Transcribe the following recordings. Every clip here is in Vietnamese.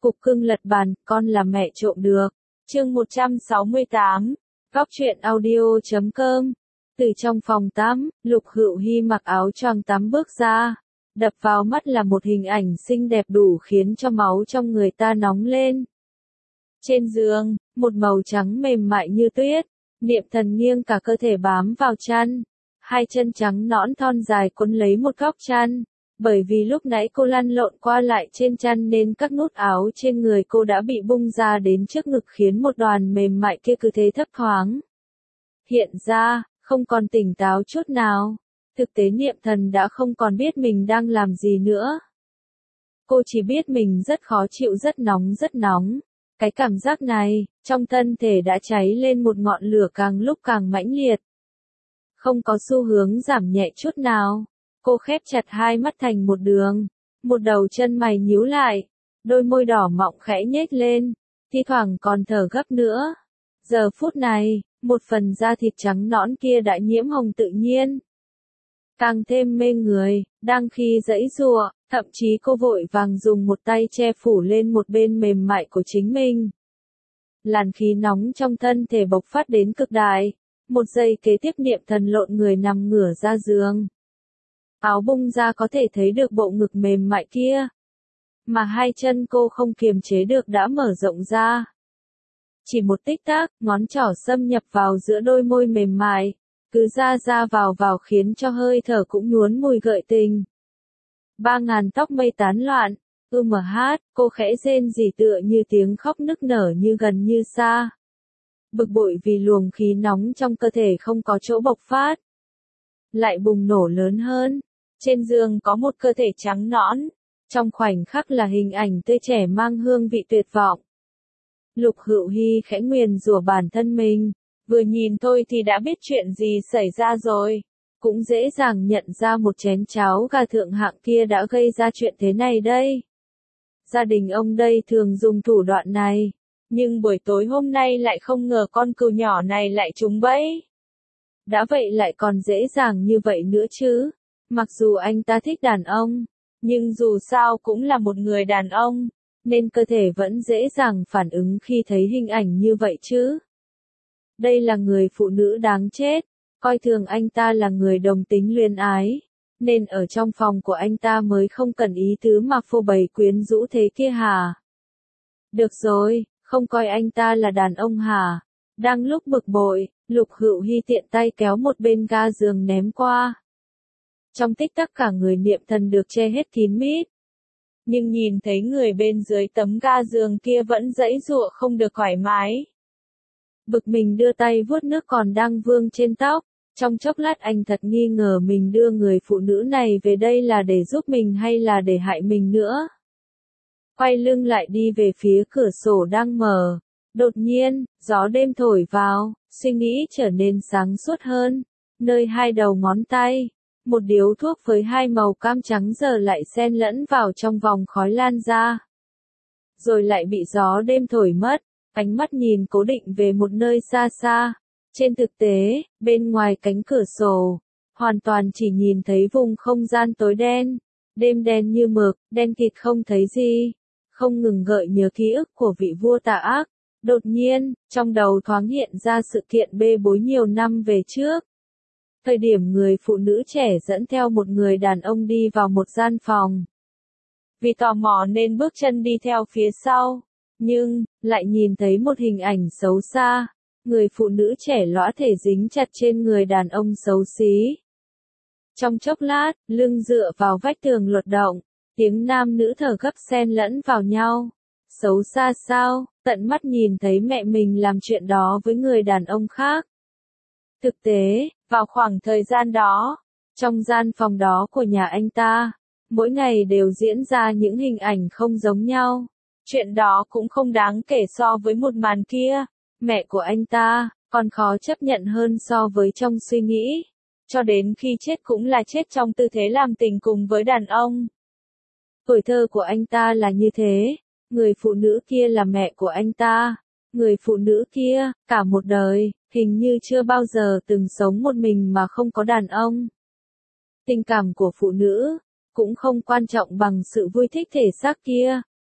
Cục cưng lật bàn, con là mẹ trộm được. Chương 168. Góc truyện audio.com. Từ trong phòng tắm, Lục Hựu Hi mặc áo choàng tắm bước ra. Đập vào mắt là một hình ảnh xinh đẹp đủ khiến cho máu trong người ta nóng lên. Trên giường, một màu trắng mềm mại như tuyết, Niệm Thần nghiêng cả cơ thể bám vào chăn. Hai chân trắng nõn thon dài quấn lấy một góc chăn. Bởi vì lúc nãy cô lăn lộn qua lại trên chăn nên các nút áo trên người cô đã bị bung ra đến trước ngực khiến một đoàn mềm mại kia cứ thế thấp thoáng. Hiện ra, không còn tỉnh táo chút nào. Thực tế Niệm Thần đã không còn biết mình đang làm gì nữa. Cô chỉ biết mình rất khó chịu, rất nóng rất nóng. Cái cảm giác này, trong thân thể đã cháy lên một ngọn lửa càng lúc càng mãnh liệt. Không có xu hướng giảm nhẹ chút nào. Cô khép chặt hai mắt thành một đường, một đầu chân mày nhíu lại, đôi môi đỏ mọng khẽ nhếch lên, thi thoảng còn thở gấp nữa. Giờ phút này, một phần da thịt trắng nõn kia đã nhiễm hồng tự nhiên. Càng thêm mê người, đang khi giãy giụa, thậm chí cô vội vàng dùng một tay che phủ lên một bên mềm mại của chính mình. Làn khí nóng trong thân thể bộc phát đến cực đại, một giây kế tiếp Niệm Thần lộn người nằm ngửa ra giường. Áo bung ra có thể thấy được bộ ngực mềm mại kia. Mà hai chân cô không kiềm chế được đã mở rộng ra. Chỉ một tích tắc, ngón trỏ xâm nhập vào giữa đôi môi mềm mại, cứ ra vào khiến cho hơi thở cũng nhuốm mùi gợi tình. 3000 tóc mây tán loạn, cô khẽ rên rỉ tựa như tiếng khóc nức nở như gần như xa. Bực bội vì luồng khí nóng trong cơ thể không có chỗ bộc phát. Lại bùng nổ lớn hơn. Trên giường có một cơ thể trắng nõn, trong khoảnh khắc là hình ảnh tươi trẻ mang hương vị tuyệt vọng. Lục Hựu Hi khẽ nguyền rủa bản thân mình, vừa nhìn thôi thì đã biết chuyện gì xảy ra rồi, cũng dễ dàng nhận ra một chén cháo gà thượng hạng kia đã gây ra chuyện thế này đây. Gia đình ông đây thường dùng thủ đoạn này, nhưng buổi tối hôm nay lại không ngờ con cừu nhỏ này lại trúng bẫy. Đã vậy lại còn dễ dàng như vậy nữa chứ. Mặc dù anh ta thích đàn ông, nhưng dù sao cũng là một người đàn ông, nên cơ thể vẫn dễ dàng phản ứng khi thấy hình ảnh như vậy chứ. Đây là người phụ nữ đáng chết, coi thường anh ta là người đồng tính luyến ái, nên ở trong phòng của anh ta mới không cần ý thứ mà phô bày quyến rũ thế kia hả? Được rồi, không coi anh ta là đàn ông hả? Đang lúc bực bội, Lục Hựu Hi tiện tay kéo một bên ga giường ném qua. Trong tích tắc cả người Niệm Thần được che hết kín mít. Nhưng nhìn thấy người bên dưới tấm ga giường kia vẫn giãy giụa không được thoải mái. Bực mình đưa tay vuốt nước còn đang vương trên tóc. Trong chốc lát anh thật nghi ngờ mình đưa người phụ nữ này về đây là để giúp mình hay là để hại mình nữa. Quay lưng lại đi về phía cửa sổ đang mở. Đột nhiên, gió đêm thổi vào, suy nghĩ trở nên sáng suốt hơn. Nơi hai đầu ngón tay, một điếu thuốc với hai màu cam trắng giờ lại xen lẫn vào trong vòng khói lan ra. Rồi lại bị gió đêm thổi mất, ánh mắt nhìn cố định về một nơi xa xa. Trên thực tế, bên ngoài cánh cửa sổ, hoàn toàn chỉ nhìn thấy vùng không gian tối đen. Đêm đen như mực, đen kịt không thấy gì. Không ngừng gợi nhớ ký ức của vị vua tà ác. Đột nhiên, trong đầu thoáng hiện ra sự kiện bê bối nhiều năm về trước. Thời điểm người phụ nữ trẻ dẫn theo một người đàn ông đi vào một gian phòng. Vì tò mò nên bước chân đi theo phía sau, nhưng, lại nhìn thấy một hình ảnh xấu xa. Người phụ nữ trẻ lõa thể dính chặt trên người đàn ông xấu xí. Trong chốc lát, lưng dựa vào vách tường luật động, tiếng nam nữ thở gấp xen lẫn vào nhau. Xấu xa sao, tận mắt nhìn thấy mẹ mình làm chuyện đó với người đàn ông khác. Thực tế, vào khoảng thời gian đó, trong gian phòng đó của nhà anh ta, mỗi ngày đều diễn ra những hình ảnh không giống nhau. Chuyện đó cũng không đáng kể so với một màn kia. Mẹ của anh ta, còn khó chấp nhận hơn so với trong suy nghĩ. Cho đến khi chết cũng là chết trong tư thế làm tình cùng với đàn ông. Tuổi thơ của anh ta là như thế. Người phụ nữ kia là mẹ của anh ta. Người phụ nữ kia, cả một đời, hình như chưa bao giờ từng sống một mình mà không có đàn ông. Tình cảm của phụ nữ, cũng không quan trọng bằng sự vui thích thể xác kia.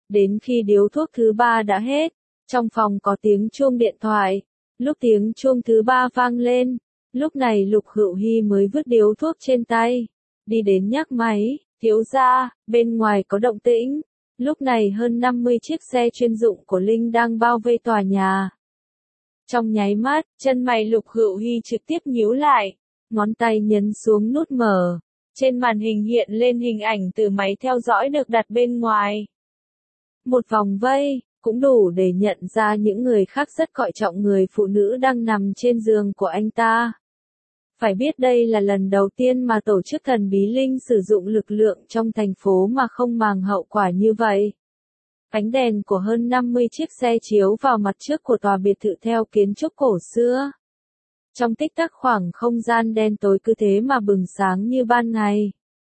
Đến khi điếu thuốc thứ ba đã hết, trong phòng có tiếng chuông điện thoại. Lúc tiếng chuông thứ ba vang lên, lúc này Lục Hữu Hi mới vứt điếu thuốc trên tay, đi đến nhấc máy, thiếu gia, bên ngoài có động tĩnh. Lúc này hơn 50 chiếc xe chuyên dụng của Linh đang bao vây tòa nhà. Trong nháy mắt, chân mày Lục Hữu Hi trực tiếp nhíu lại, ngón tay nhấn xuống nút mở. Trên màn hình hiện lên hình ảnh từ máy theo dõi được đặt bên ngoài. Một vòng vây, cũng đủ để nhận ra những người khác rất coi trọng người phụ nữ đang nằm trên giường của anh ta. Phải biết đây là lần đầu tiên mà tổ chức thần bí Linh sử dụng lực lượng trong thành phố mà không màng hậu quả như vậy. Ánh đèn của hơn 50 chiếc xe chiếu vào mặt trước của tòa biệt thự theo kiến trúc cổ xưa. Trong tích tắc khoảng không gian đen tối cứ thế mà bừng sáng như ban ngày.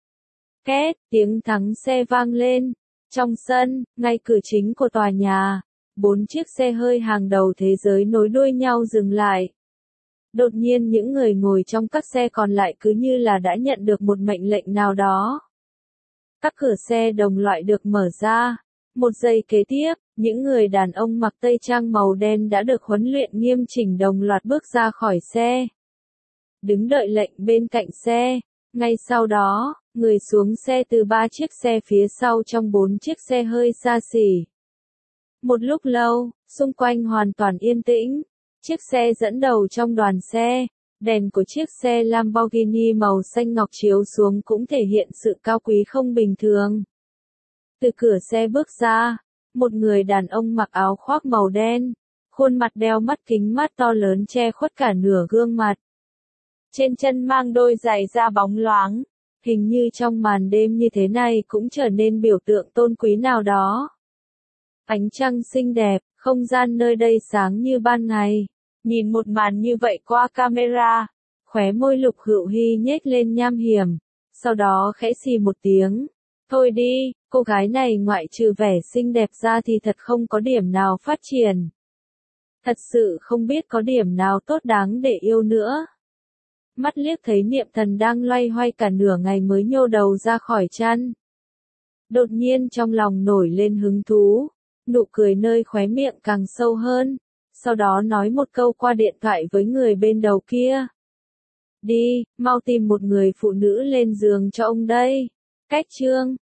Két, tiếng thắng xe vang lên. Trong sân, ngay cửa chính của tòa nhà, 4 chiếc xe hơi hàng đầu thế giới nối đuôi nhau dừng lại. Đột nhiên những người ngồi trong các xe còn lại cứ như là đã nhận được một mệnh lệnh nào đó. Các cửa xe đồng loại được mở ra. Một giây kế tiếp, những người đàn ông mặc tây trang màu đen đã được huấn luyện nghiêm chỉnh đồng loạt bước ra khỏi xe. Đứng đợi lệnh bên cạnh xe. Ngay sau đó, người xuống xe từ 3 chiếc xe phía sau trong 4 chiếc xe hơi xa xỉ. Một lúc lâu, xung quanh hoàn toàn yên tĩnh. Chiếc xe dẫn đầu trong đoàn xe, đèn của chiếc xe Lamborghini màu xanh ngọc chiếu xuống cũng thể hiện sự cao quý không bình thường. Từ cửa xe bước ra, một người đàn ông mặc áo khoác màu đen, khuôn mặt đeo mắt kính mát to lớn che khuất cả nửa gương mặt. Trên chân mang đôi giày da bóng loáng, hình như trong màn đêm như thế này cũng trở nên biểu tượng tôn quý nào đó. Ánh trăng xinh đẹp, không gian nơi đây sáng như ban ngày. Nhìn một màn như vậy qua camera, khóe môi Lục Hữu Hi nhếch lên nham hiểm, sau đó khẽ xì một tiếng. Thôi đi, cô gái này ngoại trừ vẻ xinh đẹp ra thì thật không có điểm nào phát triển. Thật sự không biết có điểm nào tốt đáng để yêu nữa. Mắt liếc thấy Niệm Thần đang loay hoay cả nửa ngày mới nhô đầu ra khỏi chăn. Đột nhiên trong lòng nổi lên hứng thú, nụ cười nơi khóe miệng càng sâu hơn, sau đó nói một câu qua điện thoại với người bên đầu kia. Đi, mau tìm một người phụ nữ lên giường cho ông đây. Cách chương